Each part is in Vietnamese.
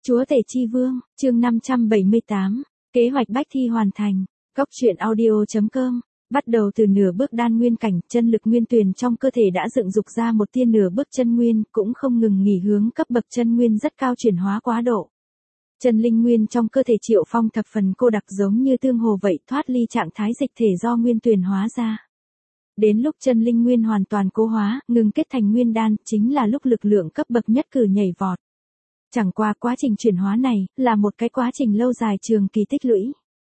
Chúa Tể Chi Vương, chương 578, kế hoạch bách thi hoàn thành. Góc truyện audio.com. Bắt đầu từ nửa bước đan nguyên cảnh, chân lực nguyên tuyền trong cơ thể đã dựng dục ra một tia nửa bước chân nguyên, cũng không ngừng nghỉ hướng cấp bậc chân nguyên rất cao chuyển hóa quá độ. Chân linh nguyên trong cơ thể Triệu Phong thập phần cô đặc giống như tương hồ vậy, thoát ly trạng thái dịch thể do nguyên tuyền hóa ra. Đến lúc chân linh nguyên hoàn toàn cố hóa, ngừng kết thành nguyên đan, chính là lúc lực lượng cấp bậc nhất cử nhảy vọt. Chẳng qua quá trình chuyển hóa này, là một cái quá trình lâu dài trường kỳ tích lũy.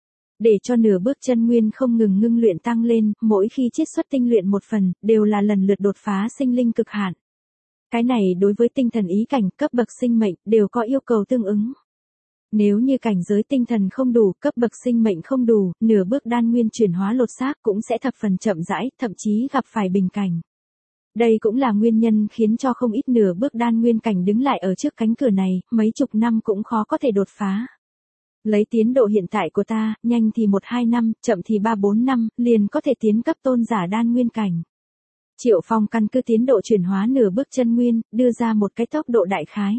Để cho nửa bước chân nguyên không ngừng ngưng luyện tăng lên, mỗi khi chiết xuất tinh luyện một phần, đều là lần lượt đột phá sinh linh cực hạn. Cái này đối với tinh thần ý cảnh cấp bậc sinh mệnh, đều có yêu cầu tương ứng. Nếu như cảnh giới tinh thần không đủ, cấp bậc sinh mệnh không đủ, nửa bước đan nguyên chuyển hóa lột xác cũng sẽ thập phần chậm rãi, thậm chí gặp phải bình cảnh. Đây cũng là nguyên nhân khiến cho không ít nửa bước đan nguyên cảnh đứng lại ở trước cánh cửa này, mấy chục năm cũng khó có thể đột phá. Lấy tiến độ hiện tại của ta, nhanh thì 1-2 năm, chậm thì 3-4 năm, liền có thể tiến cấp tôn giả đan nguyên cảnh. Triệu Phong căn cứ tiến độ chuyển hóa nửa bước chân nguyên, đưa ra một cái tốc độ đại khái.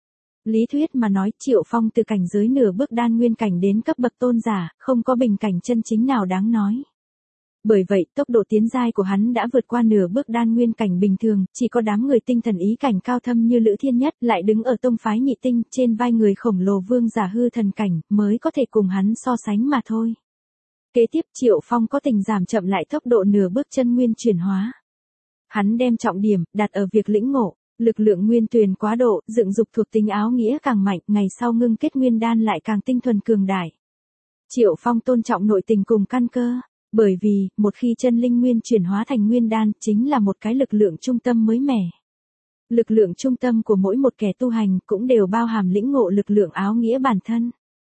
Lý thuyết mà nói, Triệu Phong từ cảnh giới nửa bước đan nguyên cảnh đến cấp bậc tôn giả, không có bình cảnh chân chính nào đáng nói. Bởi vậy, tốc độ tiến giai của hắn đã vượt qua nửa bước đan nguyên cảnh bình thường, chỉ có đám người tinh thần ý cảnh cao thâm như Lữ Thiên Nhất lại đứng ở tông phái nhị tinh, trên vai người khổng lồ vương giả hư thần cảnh, mới có thể cùng hắn so sánh mà thôi. Kế tiếp Triệu Phong có tình giảm chậm lại tốc độ nửa bước chân nguyên chuyển hóa. Hắn đem trọng điểm, đặt ở việc lĩnh ngộ, lực lượng nguyên tuyền quá độ, dựng dục thuộc tính áo nghĩa càng mạnh, ngày sau ngưng kết nguyên đan lại càng tinh thuần cường đại. Triệu Phong tôn trọng nội tình cùng căn cơ. Bởi vì, một khi chân linh nguyên chuyển hóa thành nguyên đan, chính là một cái lực lượng trung tâm mới mẻ. Lực lượng trung tâm của mỗi một kẻ tu hành cũng đều bao hàm lĩnh ngộ lực lượng áo nghĩa bản thân.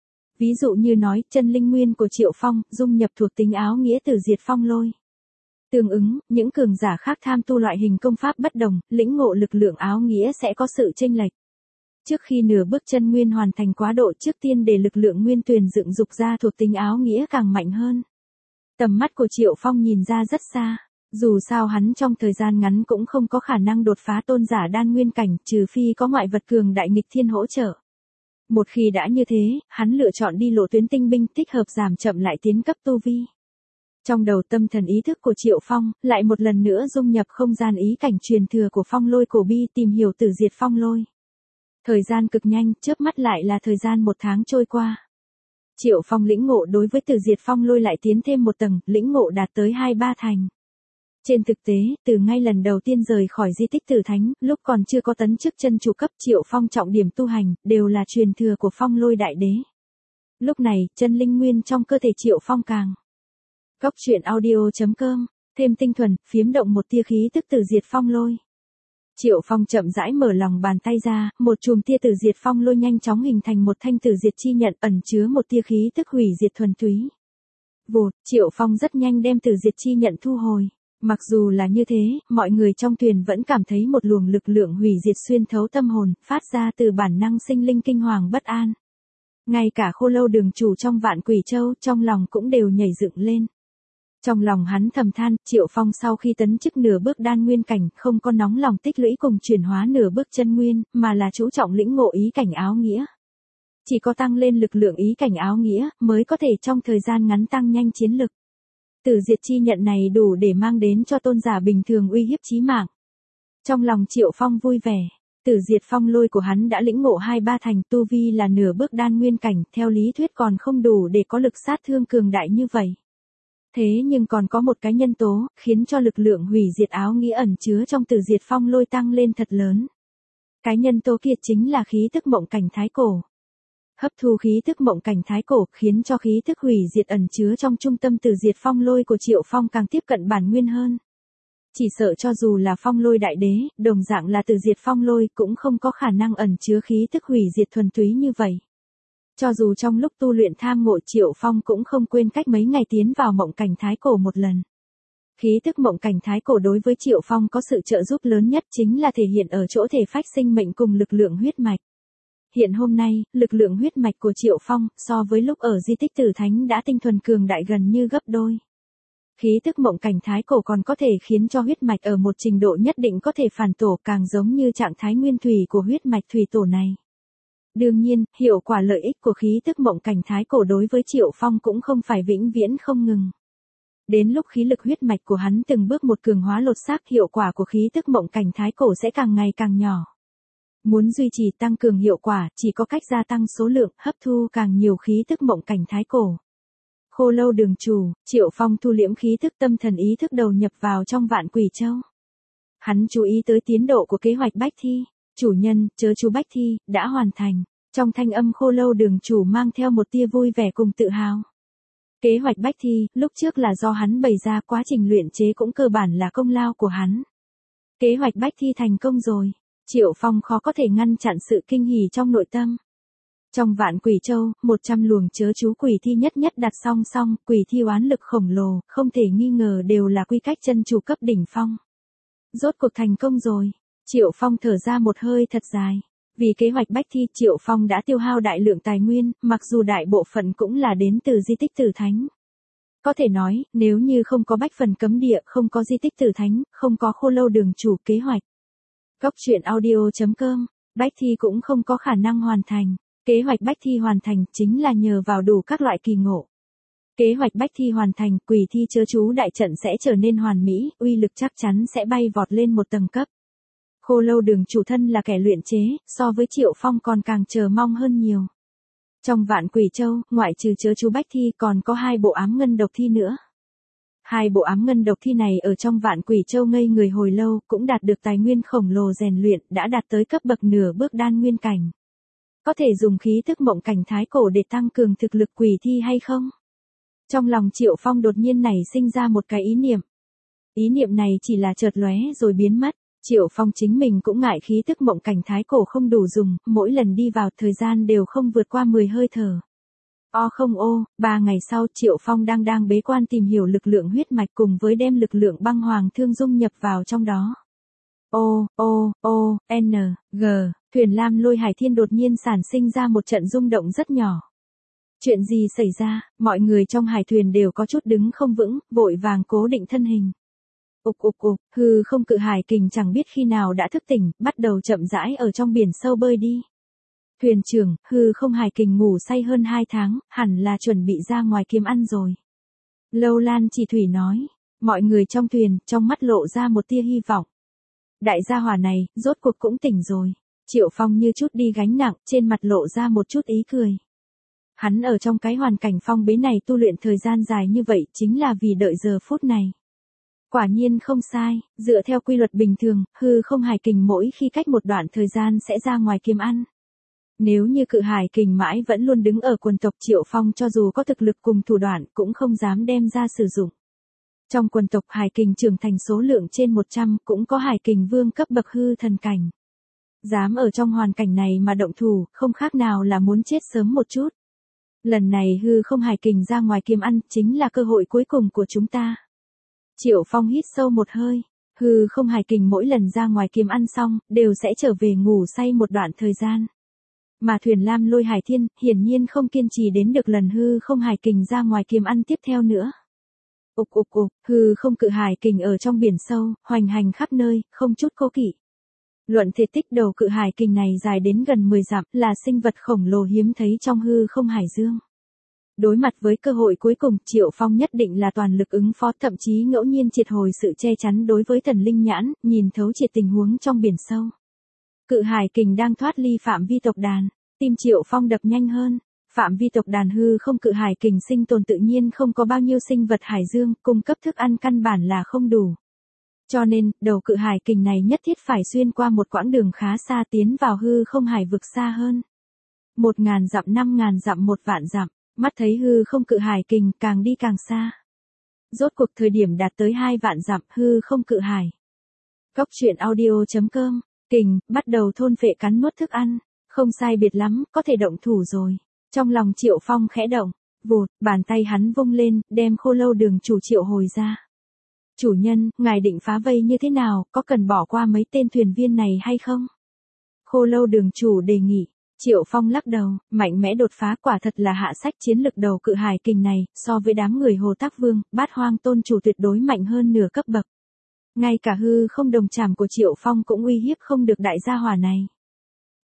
Ví dụ như nói, chân linh nguyên của Triệu Phong, dung nhập thuộc tính áo nghĩa từ diệt phong lôi. Tương ứng, những cường giả khác tham tu loại hình công pháp bất đồng, lĩnh ngộ lực lượng áo nghĩa sẽ có sự chênh lệch. Trước khi nửa bước chân nguyên hoàn thành quá độ, trước tiên để lực lượng nguyên tuyền dựng dục ra thuộc tính áo nghĩa càng mạnh hơn. Tầm mắt của Triệu Phong nhìn ra rất xa, dù sao hắn trong thời gian ngắn cũng không có khả năng đột phá tôn giả đan nguyên cảnh, trừ phi có ngoại vật cường đại nghịch thiên hỗ trợ. Một khi đã như thế, hắn lựa chọn đi lộ tuyến tinh binh, thích hợp giảm chậm lại tiến cấp tu vi. Trong đầu tâm thần ý thức của Triệu Phong, lại một lần nữa dung nhập không gian ý cảnh truyền thừa của phong lôi cổ bi, tìm hiểu tử diệt phong lôi. Thời gian cực nhanh, chớp mắt lại là thời gian 1 tháng trôi qua. Triệu Phong lĩnh ngộ đối với tử diệt phong lôi lại tiến thêm một tầng, lĩnh ngộ đạt tới 2-3 thành. Trên thực tế, từ ngay lần đầu tiên rời khỏi di tích Tử Thánh, lúc còn chưa có tấn chức chân chủ cấp, Triệu Phong trọng điểm tu hành, đều là truyền thừa của phong lôi đại đế. Lúc này, chân linh nguyên trong cơ thể Triệu Phong càng. Góc truyện audio.com, thêm tinh thuần, phiếm động một tia khí tức tử diệt phong lôi. Triệu Phong chậm rãi mở lòng bàn tay ra, một chùm tia tử diệt phong lôi nhanh chóng hình thành một thanh tử diệt chi nhận, ẩn chứa một tia khí tức hủy diệt thuần túy. Vụt, Triệu Phong rất nhanh đem tử diệt chi nhận thu hồi. Mặc dù là như thế, mọi người trong thuyền vẫn cảm thấy một luồng lực lượng hủy diệt xuyên thấu tâm hồn, phát ra từ bản năng sinh linh kinh hoàng bất an. Ngay cả Khô Lâu đường chủ trong Vạn Quỷ Châu, trong lòng cũng đều nhảy dựng lên. Trong lòng hắn thầm than, Triệu Phong sau khi tấn chức nửa bước đan nguyên cảnh, không có nóng lòng tích lũy cùng chuyển hóa nửa bước chân nguyên, mà là chú trọng lĩnh ngộ ý cảnh áo nghĩa. Chỉ có tăng lên lực lượng ý cảnh áo nghĩa, mới có thể trong thời gian ngắn tăng nhanh chiến lực. Tử diệt chi nhận này đủ để mang đến cho tôn giả bình thường uy hiếp chí mạng. Trong lòng Triệu Phong vui vẻ, tử diệt phong lôi của hắn đã lĩnh ngộ 2-3 thành, tu vi là nửa bước đan nguyên cảnh, theo lý thuyết còn không đủ để có lực sát thương cường đại như vậy. Thế nhưng còn có một cái nhân tố, khiến cho lực lượng hủy diệt áo nghĩa ẩn chứa trong tử diệt phong lôi tăng lên thật lớn. Cái nhân tố kia chính là khí tức mộng cảnh thái cổ. Hấp thu khí tức mộng cảnh thái cổ, khiến cho khí tức hủy diệt ẩn chứa trong trung tâm tử diệt phong lôi của Triệu Phong càng tiếp cận bản nguyên hơn. Chỉ sợ cho dù là phong lôi đại đế, đồng dạng là tử diệt phong lôi, cũng không có khả năng ẩn chứa khí tức hủy diệt thuần túy như vậy. Cho dù trong lúc tu luyện tham ngộ, Triệu Phong cũng không quên cách mấy ngày tiến vào mộng cảnh thái cổ một lần. Khí tức mộng cảnh thái cổ đối với Triệu Phong có sự trợ giúp lớn nhất, chính là thể hiện ở chỗ thể phách sinh mệnh cùng lực lượng huyết mạch. Hiện hôm nay, lực lượng huyết mạch của Triệu Phong, so với lúc ở di tích Tử Thánh đã tinh thuần cường đại gần như gấp đôi. Khí tức mộng cảnh thái cổ còn có thể khiến cho huyết mạch ở một trình độ nhất định có thể phản tổ, càng giống như trạng thái nguyên thủy của huyết mạch thủy tổ này. Đương nhiên, hiệu quả lợi ích của khí tức mộng cảnh thái cổ đối với Triệu Phong cũng không phải vĩnh viễn không ngừng. Đến lúc khí lực huyết mạch của hắn từng bước một cường hóa lột xác, hiệu quả của khí tức mộng cảnh thái cổ sẽ càng ngày càng nhỏ. Muốn duy trì tăng cường hiệu quả, chỉ có cách gia tăng số lượng, hấp thu càng nhiều khí tức mộng cảnh thái cổ. Khô lâu đường chủ, Triệu Phong thu liễm khí tức tâm thần ý thức đầu nhập vào trong Vạn Quỷ Châu. Hắn chú ý tới tiến độ của kế hoạch Bách Thi. Chủ nhân, chớ chú Bách Thi, đã hoàn thành. Trong thanh âm khô lâu đường chủ mang theo một tia vui vẻ cùng tự hào. Kế hoạch Bách Thi, lúc trước là do hắn bày ra, quá trình luyện chế cũng cơ bản là công lao của hắn. Kế hoạch Bách Thi thành công rồi. Triệu Phong khó có thể ngăn chặn sự kinh hỉ trong nội tâm. Trong Vạn Quỷ Châu, 100 luồng chớ chú quỷ thi nhất nhất đặt song song, quỷ thi oán lực khổng lồ, không thể nghi ngờ đều là quy cách chân chủ cấp đỉnh phong. Rốt cuộc thành công rồi. Triệu Phong thở ra một hơi thật dài. Vì kế hoạch Bách Thi, Triệu Phong đã tiêu hao đại lượng tài nguyên, mặc dù đại bộ phận cũng là đến từ di tích Tử Thánh. Có thể nói, nếu như không có Bách Phần Cấm Địa, không có di tích Tử Thánh, không có khô lâu đường chủ kế hoạch. Góc truyện audio.com, Bách Thi cũng không có khả năng hoàn thành. Kế hoạch Bách Thi hoàn thành chính là nhờ vào đủ các loại kỳ ngộ. Kế hoạch Bách Thi hoàn thành, quỷ thi chớ chú đại trận sẽ trở nên hoàn mỹ, uy lực chắc chắn sẽ bay vọt lên một tầng cấp. Khô lâu đường chủ thân là kẻ luyện chế, so với Triệu Phong còn càng chờ mong hơn nhiều. Trong Vạn Quỷ Châu, ngoại trừ chớ chú Bách Thi còn có 2 bộ ám ngân độc thi nữa. 2 bộ ám ngân độc thi này ở trong Vạn Quỷ Châu ngây người hồi lâu, cũng đạt được tài nguyên khổng lồ rèn luyện, đã đạt tới cấp bậc nửa bước đan nguyên cảnh. Có thể dùng khí tức mộng cảnh thái cổ để tăng cường thực lực quỷ thi hay không? Trong lòng Triệu Phong đột nhiên nảy sinh ra một cái ý niệm. Ý niệm này chỉ là chợt lóe rồi biến mất. Triệu Phong chính mình cũng ngại khí tức mộng cảnh thái cổ không đủ dùng, mỗi lần đi vào thời gian đều không vượt qua 10 hơi thở. Không 3 ngày sau Triệu Phong đang bế quan tìm hiểu lực lượng huyết mạch cùng với đem lực lượng băng hoàng thương dung nhập vào trong đó. Thuyền lam lôi hải thiên đột nhiên sản sinh ra một trận rung động rất nhỏ. Chuyện gì xảy ra, mọi người trong hải thuyền đều có chút đứng không vững, vội vàng cố định thân hình. Hư không cự hải kình chẳng biết khi nào đã thức tỉnh, bắt đầu chậm rãi ở trong biển sâu bơi đi. Thuyền trưởng, hư không hải kình ngủ say hơn 2 tháng, hẳn là chuẩn bị ra ngoài kiếm ăn rồi. Lâu Lan Chỉ Thủy nói, mọi người trong thuyền, trong mắt lộ ra một tia hy vọng. Đại gia hỏa này, rốt cuộc cũng tỉnh rồi. Triệu Phong như chút đi gánh nặng, trên mặt lộ ra một chút ý cười. Hắn ở trong cái hoàn cảnh phong bế này tu luyện thời gian dài như vậy chính là vì đợi giờ phút này. Quả nhiên không sai, dựa theo quy luật bình thường, hư không hải kình mỗi khi cách một đoạn thời gian sẽ ra ngoài kiếm ăn. Nếu như cự hải kình mãi vẫn luôn đứng ở quần tộc Triệu Phong cho dù có thực lực cùng thủ đoạn cũng không dám đem ra sử dụng. Trong quần tộc hải kình trưởng thành số lượng trên 100 cũng có hải kình vương cấp bậc hư thần cảnh. Dám ở trong hoàn cảnh này mà động thủ, không khác nào là muốn chết sớm một chút. Lần này hư không hải kình ra ngoài kiếm ăn chính là cơ hội cuối cùng của chúng ta. Triệu Phong hít sâu một hơi, hư không hải kình mỗi lần ra ngoài kiếm ăn xong, đều sẽ trở về ngủ say một đoạn thời gian. Mà thuyền lam lôi hải thiên, hiển nhiên không kiên trì đến được lần hư không hải kình ra ngoài kiếm ăn tiếp theo nữa. Hư không cự hải kình ở trong biển sâu, hoành hành khắp nơi, không chút cố kỵ. Luận thể tích đầu cự hải kình này dài đến gần 10 dặm, là sinh vật khổng lồ hiếm thấy trong hư không hải dương. Đối mặt với cơ hội cuối cùng, Triệu Phong nhất định là toàn lực ứng phó, thậm chí ngẫu nhiên triệt hồi sự che chắn đối với thần linh nhãn, nhìn thấu triệt tình huống trong biển sâu. Cự hải kình đang thoát ly phạm vi tộc đàn, tim Triệu Phong đập nhanh hơn. Phạm vi tộc đàn hư không cự hải kình sinh tồn tự nhiên không có bao nhiêu sinh vật hải dương, cung cấp thức ăn căn bản là không đủ. Cho nên, đầu cự hải kình này nhất thiết phải xuyên qua một quãng đường khá xa tiến vào hư không hải vực xa hơn. 1.000 dặm, 5.000 dặm, 1 vạn dặm, mắt thấy hư không cự hải kình càng đi càng xa. Rốt cuộc thời điểm đạt tới 2 vạn dặm hư không cự hải. Góc truyện audio.com, kình, bắt đầu thôn phệ cắn nuốt thức ăn, không sai biệt lắm, có thể động thủ rồi. Trong lòng Triệu Phong khẽ động, vụt, bàn tay hắn vung lên, đem khô lâu đường chủ triệu hồi ra. Chủ nhân, ngài định phá vây như thế nào, có cần bỏ qua mấy tên thuyền viên này hay không? Khô lâu đường chủ đề nghị. Triệu Phong lắc đầu, mạnh mẽ đột phá quả thật là hạ sách chiến lực đầu cự hải kình này, so với đám người Hồ Tác Vương, Bát Hoang tôn chủ tuyệt đối mạnh hơn nửa cấp bậc. Ngay cả hư không đồng trảm của Triệu Phong cũng uy hiếp không được đại gia hỏa này.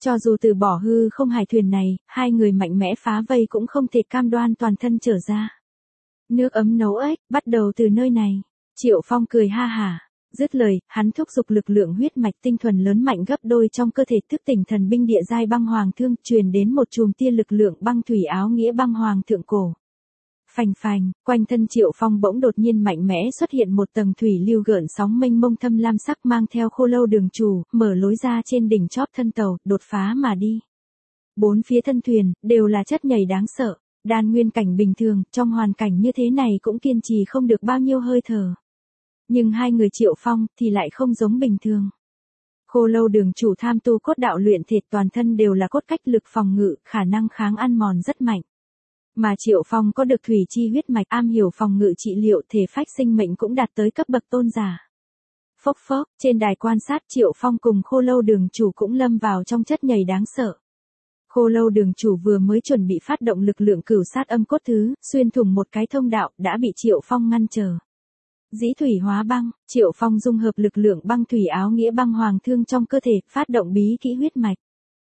Cho dù từ bỏ hư không hải thuyền này, hai người mạnh mẽ phá vây cũng không thể cam đoan toàn thân trở ra. Nước ấm nấu ếch, bắt đầu từ nơi này. Triệu Phong cười ha hả. Dứt lời, hắn thúc giục lực lượng huyết mạch tinh thuần lớn mạnh gấp đôi trong cơ thể, thức tỉnh thần binh địa giai băng hoàng thương, truyền đến một chùm tia lực lượng băng thủy áo nghĩa băng hoàng thượng cổ. Phành phành, quanh thân Triệu Phong bỗng đột nhiên mạnh mẽ xuất hiện một tầng thủy lưu gợn sóng mênh mông thâm lam sắc mang theo khô lâu đường chủ, mở lối ra trên đỉnh chóp thân tàu, đột phá mà đi. Bốn phía thân thuyền, đều là chất nhầy đáng sợ, đan nguyên cảnh bình thường, trong hoàn cảnh như thế này cũng kiên trì không được bao nhiêu hơi thở. Nhưng hai người Triệu Phong thì lại không giống bình thường. Khô lâu đường chủ tham tu cốt đạo luyện thể, toàn thân đều là cốt cách lực phòng ngự, khả năng kháng ăn mòn rất mạnh. Mà Triệu Phong có được thủy chi huyết mạch, am hiểu phòng ngự trị liệu, thể phách sinh mệnh cũng đạt tới cấp bậc tôn giả. Phốc phốc, trên đài quan sát Triệu Phong cùng khô lâu đường chủ cũng lâm vào trong chất nhầy đáng sợ. Khô lâu đường chủ vừa mới chuẩn bị phát động lực lượng cửu sát âm cốt thứ, xuyên thủng một cái thông đạo, đã bị Triệu Phong ngăn trở. Dĩ thủy hóa băng, Triệu Phong dung hợp lực lượng băng thủy áo nghĩa băng hoàng thương trong cơ thể, phát động bí kỹ huyết mạch.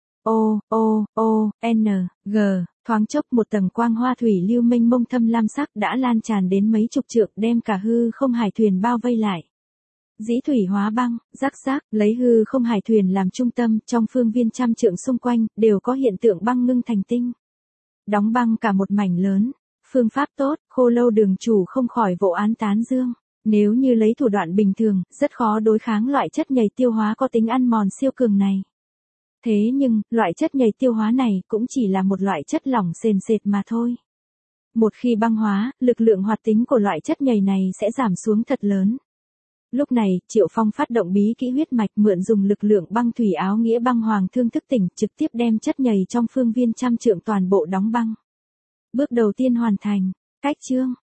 N, G, thoáng chốc một tầng quang hoa thủy lưu mênh mông thâm lam sắc đã lan tràn đến mấy chục trượng, đem cả hư không hải thuyền bao vây lại. Dĩ thủy hóa băng, rắc rác, lấy hư không hải thuyền làm trung tâm, trong phương viên trăm trượng xung quanh, đều có hiện tượng băng ngưng thành tinh. Đóng băng cả một mảnh lớn. Phương pháp tốt, khô lâu đường chủ không khỏi vỗ án tán dương. Nếu như lấy thủ đoạn bình thường, rất khó đối kháng loại chất nhầy tiêu hóa có tính ăn mòn siêu cường này. Thế nhưng, loại chất nhầy tiêu hóa này cũng chỉ là một loại chất lỏng sền sệt mà thôi. Một khi băng hóa, lực lượng hoạt tính của loại chất nhầy này sẽ giảm xuống thật lớn. Lúc này, Triệu Phong phát động bí kỹ huyết mạch, mượn dùng lực lượng băng thủy áo nghĩa băng hoàng thương thức tỉnh, trực tiếp đem chất nhầy trong phương viên trăm trượng toàn bộ đóng băng. Bước đầu tiên hoàn thành. Cách chương.